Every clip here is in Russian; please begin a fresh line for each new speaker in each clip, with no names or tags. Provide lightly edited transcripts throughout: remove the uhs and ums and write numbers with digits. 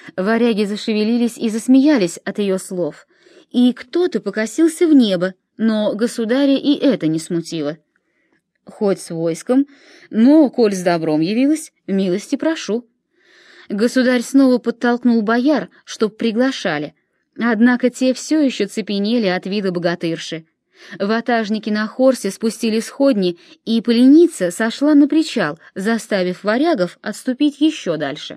Варяги зашевелились и засмеялись от ее слов, и кто-то покосился в небо, но государя и это не смутило. Хоть с войском, но, коль с добром явилась, милости прошу. Государь снова подтолкнул бояр, чтоб приглашали, однако те все еще цепенели от вида богатырши. Ватажники на хорсе спустили сходни, и поленица сошла на причал, заставив варягов отступить еще дальше.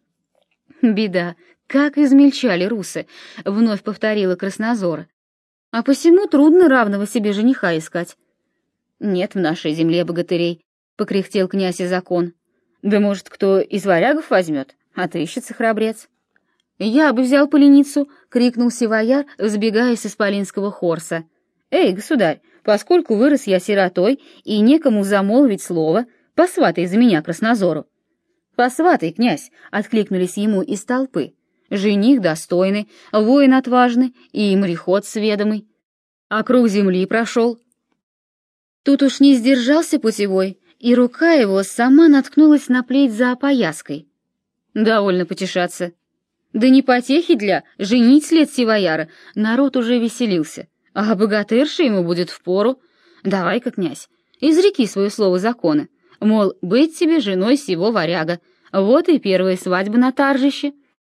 «Беда, как измельчали русы!» — вновь повторила Краснозора. «А посему трудно равного себе жениха искать». «Нет в нашей земле богатырей», — покряхтел князь Изакон. «Да, может, кто из варягов возьмет? Отыщется храбрец». «Я бы взял поленицу!» — крикнул сивояр, взбегая с исполинского хорса. «Эй, государь, поскольку вырос я сиротой и некому замолвить слово, посватай за меня Краснозору». «Посватай, князь!» — откликнулись ему из толпы. «Жених достойный, воин отважный и мореход сведомый. Округ земли прошел». Тут уж не сдержался путевой, и рука его сама наткнулась на плеть за опояской. Довольно потешаться. Да не потехи для, женить след сивояра, народ уже веселился, а богатырша ему будет впору. Давай-ка, князь, изреки свое слово закона, мол, быть тебе женой сего варяга, вот и первая свадьба на торжище.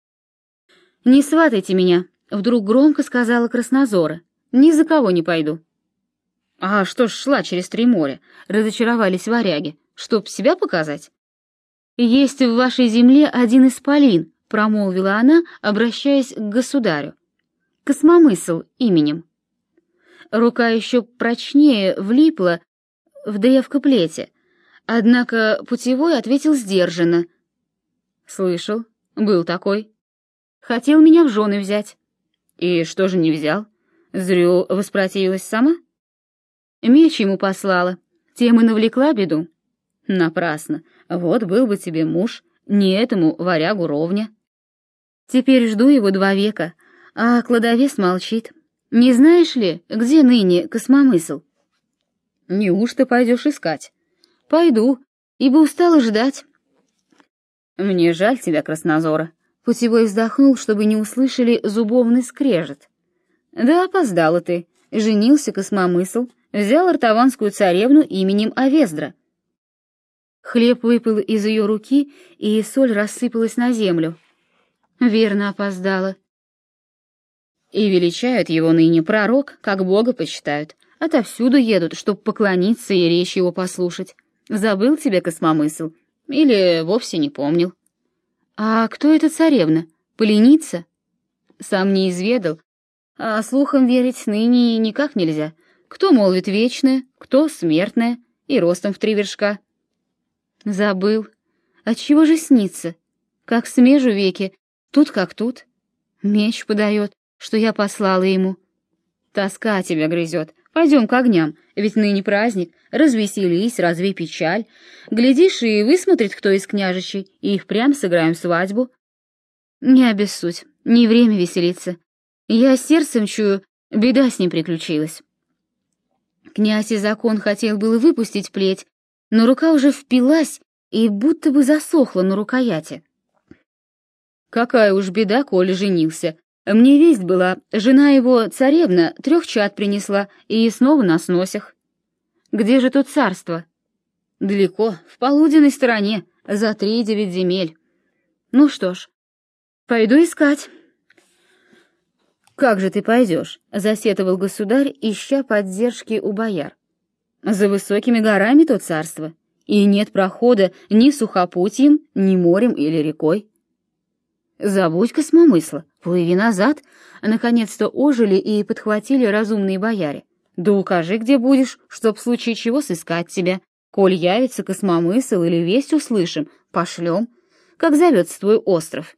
«Не сватайте меня», — вдруг громко сказала Краснозора, — «ни за кого не пойду». «А что ж шла через 3 моря?» — разочаровались варяги. «Чтоб себя показать?» «Есть в вашей земле один исполин», — промолвила она, обращаясь к государю. «Космомысл именем». Рука еще прочнее влипла в древко плети, однако путевой ответил сдержанно. «Слышал, был такой. Хотел меня в жены взять». «И что же не взял? Зрю воспротивилась сама?» «Меч ему послала, тем и навлекла беду». «Напрасно. Вот был бы тебе муж, не этому варягу ровня». «Теперь жду его 2 века, а кладовес молчит. Не знаешь ли, где ныне космомысл?» «Неужто пойдешь искать?» «Пойду, ибо устала ждать». «Мне жаль тебя, Краснозора». Путевой вздохнул, чтобы не услышали зубовный скрежет. «Да опоздала ты. Женился космомысл, взял артаванскую царевну именем Овездра». Хлеб выпал из ее руки, и соль рассыпалась на землю. Верно опоздала. И величают его ныне пророк, как бога почитают. Отовсюду едут, чтоб поклониться и речь его послушать. Забыл тебе космомысл? Или вовсе не помнил? А кто эта царевна? Поленица? Сам не изведал. А слухам верить ныне никак нельзя. Кто молвит вечное, кто смертное, и ростом в 3 вершка. Забыл. Отчего же снится? Как смежу веки, тут как тут. Меч подает, что я послала ему. Тоска тебя грызет. Пойдем к огням, ведь ныне праздник. Развеселись, развей печаль. Глядишь, и высмотрит кто из княжичей, и их прям сыграем свадьбу. Не обессудь, не время веселиться. Я сердцем чую, беда с ним приключилась. Князь Изакон хотел было выпустить плеть, но рука уже впилась и будто бы засохла на рукояти. «Какая уж беда, коли женился. Мне весть была, жена его, царевна, 3 чад принесла, и снова на сносях. Где же тут царство?» «Далеко, в полуденной стороне, за 3-9 земель. Ну что ж, пойду искать». «Как же ты пойдешь?» — засетовал государь, ища поддержки у бояр. «За высокими горами то царство, и нет прохода ни сухопутьем, ни морем или рекой». «Забудь космомысла, плыви назад», — наконец-то ожили и подхватили разумные бояре. «Да укажи, где будешь, чтоб в случае чего сыскать тебя. Коль явится космомысл или весть услышим, пошлем. Как зовется твой остров?»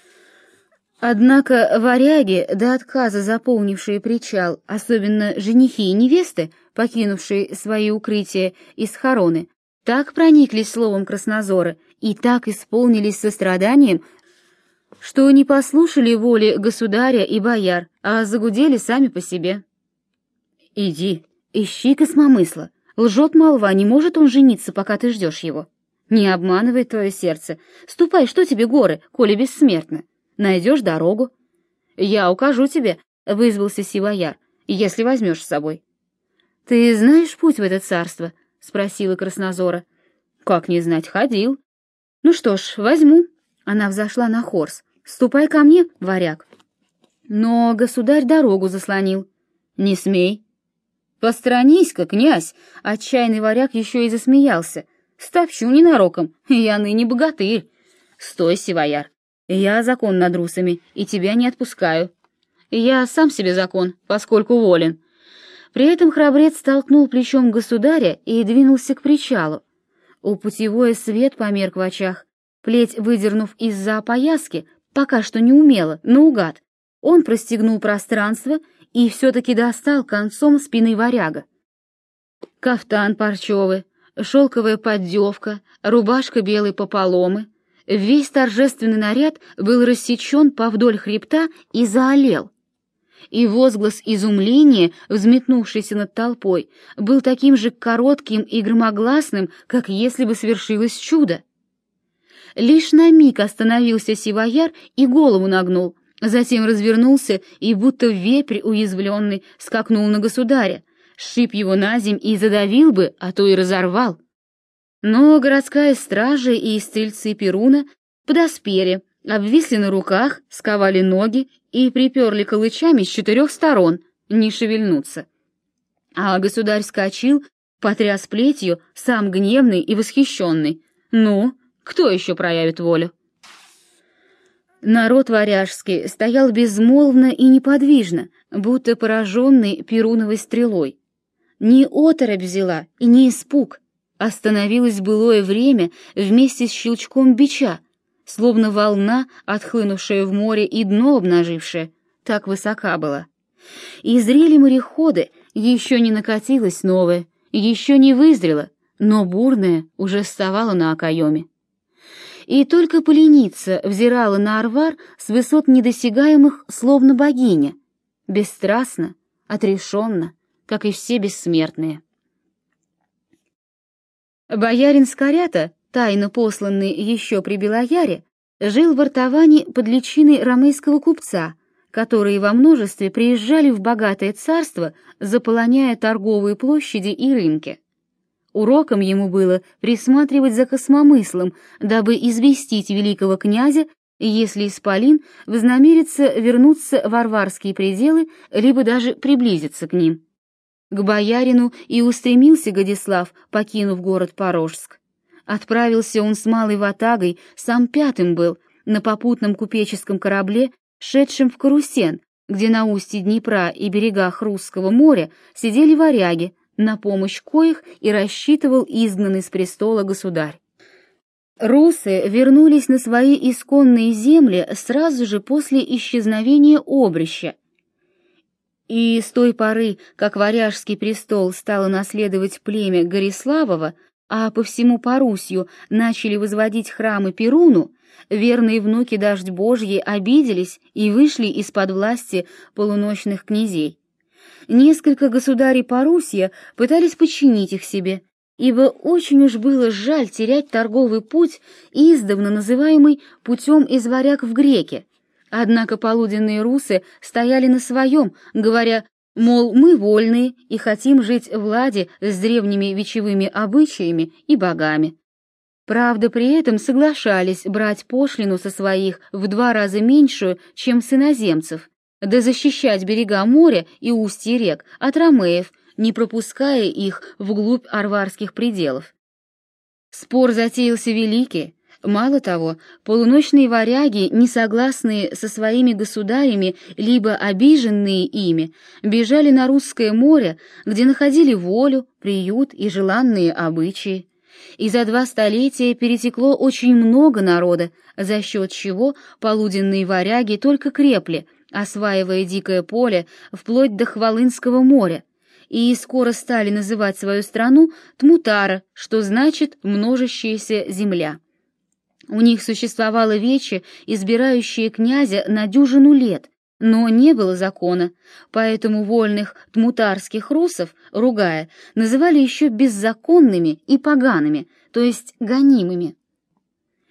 Однако варяги, до отказа заполнившие причал, особенно женихи и невесты, покинувшие свои укрытия и схороны, так прониклись словом Краснозора и так исполнились состраданием, что не послушали воли государя и бояр, а загудели сами по себе. «Иди, ищи космомысла. Лжет молва, не может он жениться, пока ты ждешь его. Не обманывай твое сердце. Ступай, что тебе горы, коли бессмертно. найдешь дорогу. Я укажу тебе, — вызвался Сивояр, — если возьмешь с собой. — Ты знаешь путь в это царство? — спросила Краснозора. — Как не знать, ходил. — Ну что ж, возьму. Она взошла на хорс. — Ступай ко мне, варяг. Но государь дорогу заслонил. — Не смей. — Посторонись-ка, князь! — отчаянный варяг еще и засмеялся. — Стопчу ненароком, я ныне богатырь. — Стой, Сивояр, я закон над русами, и тебя не отпускаю. Я сам себе закон, поскольку волен. При этом храбрец толкнул плечом государя и двинулся к причалу. У путевое свет померк в очах. Плеть, выдернув из-за опояски, пока что не умело, наугад, он простегнул пространство и все-таки достал концом спины варяга. Кафтан парчевый, шелковая поддевка, рубашка белой пополомы. Весь торжественный наряд был рассечен повдоль хребта и заолел. И возглас изумления, взметнувшийся над толпой, был таким же коротким и громогласным, как если бы свершилось чудо. Лишь на миг остановился Сивояр и голову нагнул, затем развернулся и, будто вепрь уязвленный, скакнул на государя, сшиб его наземь и задавил бы, а то и разорвал. Но городская стража и стрельцы Перуна подоспели, обвисли на руках, сковали ноги и приперли калычами с 4 сторон, не шевельнуться. А государь вскочил, потряс плетью, сам гневный и восхищенный. Ну, кто еще проявит волю? Народ варяжский стоял безмолвно и неподвижно, будто пораженный перуновой стрелой. Не оторопь взяла и не испуг. Остановилось былое время вместе с щелчком бича, словно волна, отхлынувшая в море и дно обнажившая, так высока была. И зрели мореходы, еще не накатилось новое, еще не вызрело, но бурное уже вставало на окоеме. И только поленица взирала на Арвар с высот недосягаемых, словно богиня, бесстрастно, отрешенно, как и все бессмертные. Боярин Скорята, тайно посланный еще при Белояре, жил в Артаване под личиной ромейского купца, которые во множестве приезжали в богатое царство, заполоняя торговые площади и рынки. Уроком ему было присматривать за космомыслом, дабы известить великого князя, если исполин вознамерится вернуться в варварские пределы, либо даже приблизиться к ним. К боярину и устремился Годислав, покинув город Порожск. Отправился он с малой ватагой, сам пятым был, на попутном купеческом корабле, шедшем в Карусен, где на устье Днепра и берегах Русского моря сидели варяги, на помощь коих и рассчитывал изгнанный с престола государь. Русы вернулись на свои исконные земли сразу же после исчезновения обрища, и с той поры, как варяжский престол стало наследовать племя Гориславова, а по всему Порусью начали возводить храмы Перуну, верные внуки Дождь Божьей обиделись и вышли из-под власти полуночных князей. Несколько государей Порусья пытались подчинить их себе, ибо очень уж было жаль терять торговый путь, издавна называемый путем из варяг в греки. Однако полуденные русы стояли на своем, говоря, мол, мы вольные и хотим жить в ладе с древними вечевыми обычаями и богами. Правда, при этом соглашались брать пошлину со своих в 2 раза меньшую, чем с иноземцев, да защищать берега моря и устья рек от ромеев, не пропуская их вглубь арварских пределов. Спор затеялся великий. Мало того, полуночные варяги, несогласные со своими государями, либо обиженные ими, бежали на Русское море, где находили волю, приют и желанные обычаи. И за 2 столетия перетекло очень много народа, за счет чего полуденные варяги только крепли, осваивая дикое поле вплоть до Хвалынского моря, и скоро стали называть свою страну Тмутара, что значит «множащаяся земля». У них существовало вече, избирающее князя на 10 лет, но не было закона, поэтому вольных тмутарских русов, ругая, называли еще беззаконными и погаными, то есть гонимыми.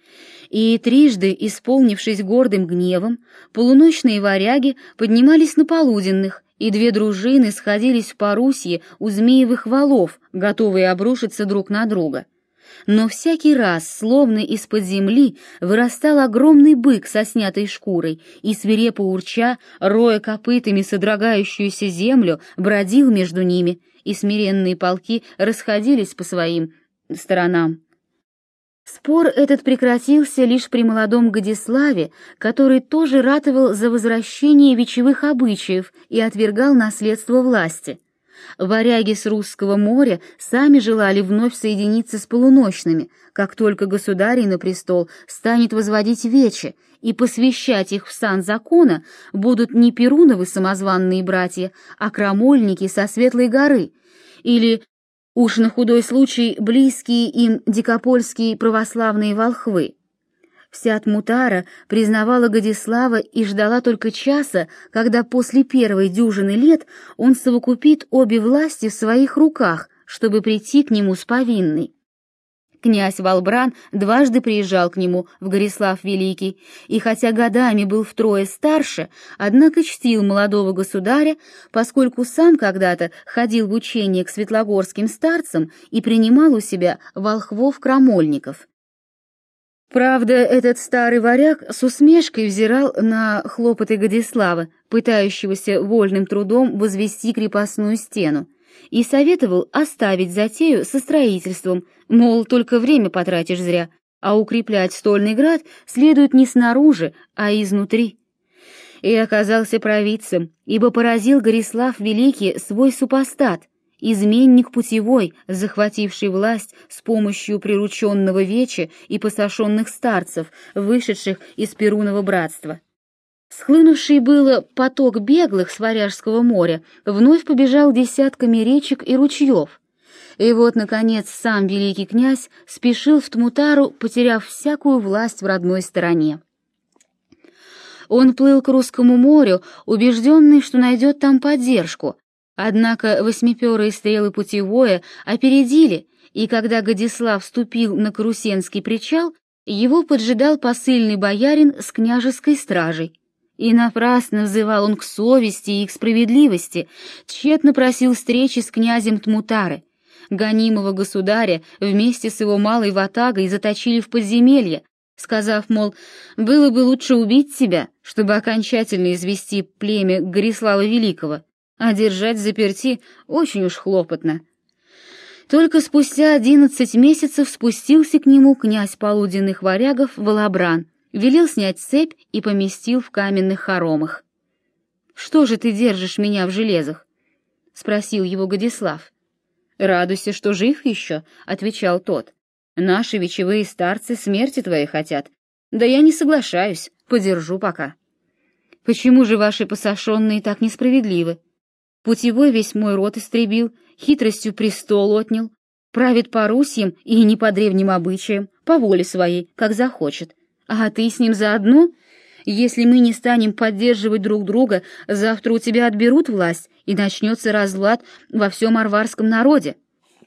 И трижды, исполнившись гордым гневом, полуночные варяги поднимались на полуденных, и две дружины сходились в Парусье у Змеевых валов, готовые обрушиться друг на друга. Но всякий раз, словно из-под земли, вырастал огромный бык со снятой шкурой, и, свирепо урча, роя копытами содрогающуюся землю, бродил между ними, и смиренные полки расходились по своим сторонам. Спор этот прекратился лишь при молодом Годиславе, который тоже ратовал за возвращение вечевых обычаев и отвергал наследство власти. Варяги с Русского моря сами желали вновь соединиться с полуночными, как только государь на престол станет возводить вече, и посвящать их в сан закона будут не Перуновы самозванные братья, а крамольники со Светлой горы, или, уж на худой случай, близкие им дикопольские православные волхвы. Вся Тмутара признавала Годислава и ждала только часа, когда после первой дюжины лет он совокупит обе власти в своих руках, чтобы прийти к нему с повинной. Князь Валбран дважды приезжал к нему в Горислав Великий, и хотя годами был втрое старше, однако чтил молодого государя, поскольку сам когда-то ходил в учение к светлогорским старцам и принимал у себя волхвов-крамольников. Правда, этот старый варяг с усмешкой взирал на хлопоты Годислава, пытающегося вольным трудом возвести крепостную стену, и советовал оставить затею со строительством, мол, только время потратишь зря, а укреплять стольный град следует не снаружи, а изнутри. И оказался провидцем, ибо поразил Горислав Великий свой супостат, изменник путевой, захвативший власть с помощью прирученного веча и посошенных старцев, вышедших из Перунова братства. Схлынувший было поток беглых с Варяжского моря вновь побежал десятками речек и ручьев. И вот, наконец, сам великий князь спешил в Тмутару, потеряв всякую власть в родной стороне. Он плыл к Русскому морю, убежденный, что найдет там поддержку. Однако восьмиперые стрелы путевое опередили, и когда Годислав вступил на Карусенский причал, его поджидал посыльный боярин с княжеской стражей. И напрасно взывал он к совести и к справедливости, тщетно просил встречи с князем Тмутары. Гонимого государя вместе с его малой ватагой заточили в подземелье, сказав, мол, было бы лучше убить тебя, чтобы окончательно извести племя Горислава Великого, а держать взаперти очень уж хлопотно. Только спустя 11 месяцев спустился к нему князь полуденных варягов Валабран, велел снять цепь и поместил в каменных хоромах. «Что же ты держишь меня в железах?» — спросил его Годислав. «Радуйся, что жив еще», — отвечал тот. «Наши вечевые старцы смерти твоей хотят. Да я не соглашаюсь, подержу пока». «Почему же ваши посошенные так несправедливы? Путевой весь мой род истребил, хитростью престол отнял, правит по Русьям и не по древним обычаям, по воле своей, как захочет. А ты с ним заодно? Если мы не станем поддерживать друг друга, завтра у тебя отберут власть, и начнется разлад во всем арварском народе».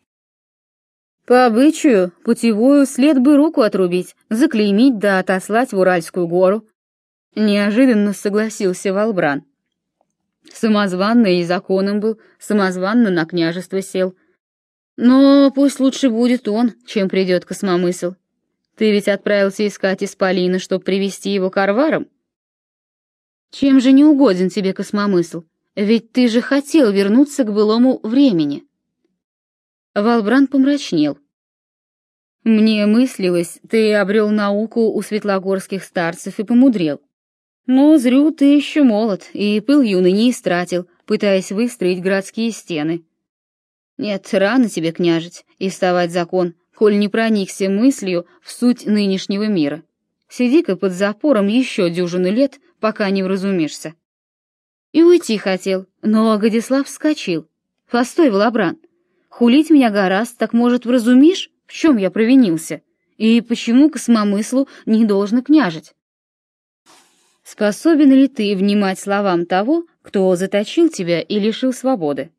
По обычаю, путевую след бы руку отрубить, заклеймить да отослать в Уральскую гору. Неожиданно согласился Валбран. Самозванно и законом был, самозванно на княжество сел. Но пусть лучше будет он, чем придет космомысл. Ты ведь отправился искать исполина, чтоб привести его к арварам? Чем же не угоден тебе космомысл? Ведь ты же хотел вернуться к былому времени. Валбран помрачнел. Мне мыслилось, ты обрел науку у светлогорских старцев и помудрел. Но зрю ты еще молод, и пыл юный не истратил, пытаясь выстроить городские стены. Нет, рано тебе княжить и вставать закон, коль не проникся мыслью в суть нынешнего мира. Сиди-ка под запором еще дюжину лет, пока не вразумишься. И уйти хотел, но Годислав вскочил. Постой, Валабран, хулить меня гораст, так, может, вразумишь, в чем я провинился, и почему космомыслу не должно княжить? Способен ли ты внимать словам того, кто заточил тебя и лишил свободы?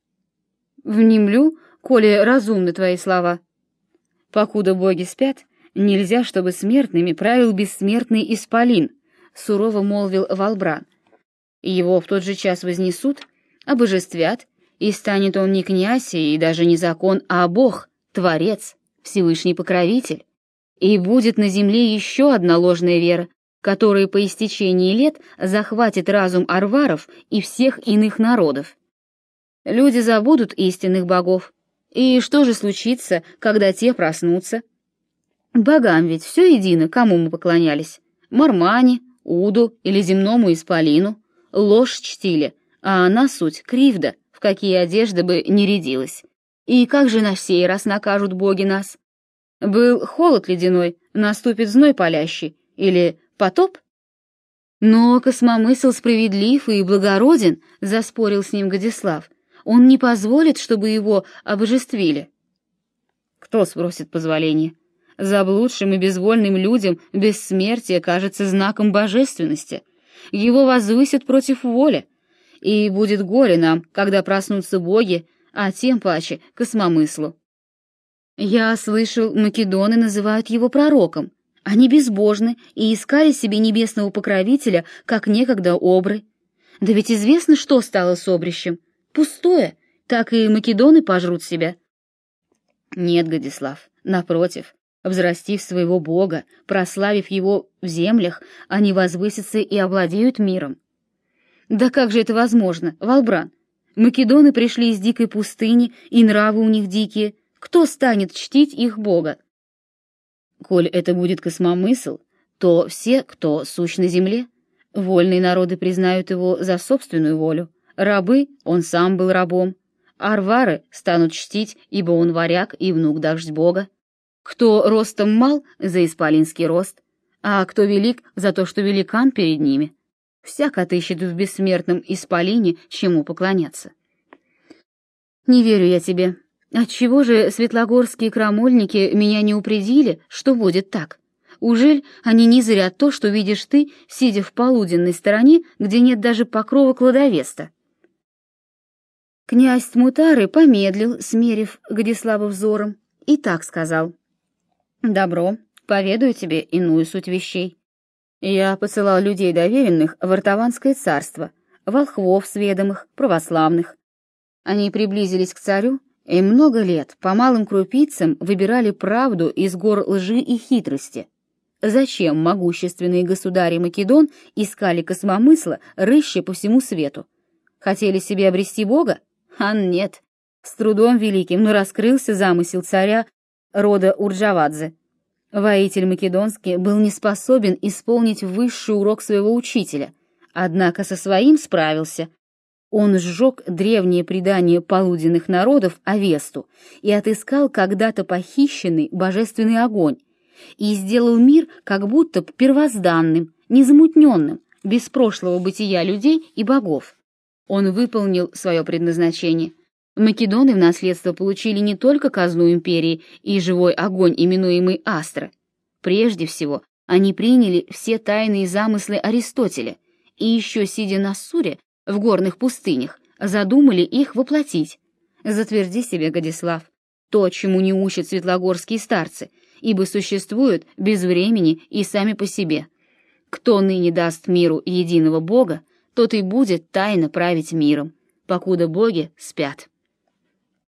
Внемлю, коли разумны твои слова. Покуда боги спят, Нельзя, чтобы смертными правил бессмертный исполин, сурово молвил Валбран. Его в тот же час вознесут, обожествят, и станет он не князь и даже не закон, а Бог, Творец, Всевышний Покровитель. И будет на земле еще одна ложная вера, которая по истечении лет захватит разум арваров и всех иных народов. Люди забудут истинных богов. И что же случится, когда те проснутся? Богам ведь все едино, кому мы поклонялись. Мармане, Уду или земному исполину. Ложь чтили, а она суть кривда, в какие одежды бы не рядилась. И как же на сей раз накажут боги нас? Был холод ледяной, наступит зной палящий, или потоп? Но космомысл справедлив и благороден, заспорил с ним Годислав. Он не позволит, чтобы его обожествили. Кто спросит позволения? Заблудшим и безвольным людям бессмертие кажется знаком божественности. Его возвысят против воли. И будет горе нам, когда проснутся боги, а тем паче космомыслу. Я слышал, македоны называют его пророком. Они безбожны и искали себе небесного покровителя, как некогда обры. Да ведь известно, что стало с обрищем. Пустое, так и македоны пожрут себя. Нет, Годислав, напротив, взрастив своего бога, прославив его в землях, они возвысятся и овладеют миром. Да как же это возможно, Валбран? Македоны пришли из дикой пустыни, и нравы у них дикие. Кто станет чтить их бога? Коль это будет космомысл, то все, кто сущ на земле, вольные народы признают его за собственную волю. Рабы, он сам был рабом. Арвары станут чтить, ибо он варяг и внук дождь бога. Кто ростом мал, за исполинский рост, а кто велик, за то, что великан перед ними. Всяк отыщет в бессмертном исполине, чему поклоняться. Не верю я тебе. Отчего же светлогорские крамольники меня не упредили, что будет так? Ужель они не зря то, что видишь ты, сидя в полуденной стороне, где нет даже покрова кладовеста? Князь Тмутары помедлил, смерив Годислава взором, и так сказал: «Добро, поведаю тебе иную суть вещей. Я посылал людей доверенных в Артаванское царство, волхвов сведомых, православных. Они приблизились к царю и много лет по малым крупицам выбирали правду из гор лжи и хитрости. Зачем могущественные государи Македон искали космомысла, рыща по всему свету? Хотели себе обрести бога? А нет. С трудом великим, но раскрылся замысел царя рода Урджавадзе. Воитель македонский был не способен исполнить высший урок своего учителя, однако со своим справился. Он сжег древние предания полуденных народов Авесту и отыскал когда-то похищенный божественный огонь, и сделал мир как будто первозданным, незамутненным, без прошлого бытия людей и богов. Он выполнил свое предназначение. Македоны в наследство получили не только казну империи и живой огонь, именуемый Астра. Прежде всего, они приняли все тайные замыслы Аристотеля, и еще сидя на Суре, в горных пустынях, задумали их воплотить. Затверди себе, Годислав, то, чему не учат светлогорские старцы, ибо существуют без времени и сами по себе. Кто ныне даст миру единого Бога, тот и будет тайно править миром, покуда боги спят.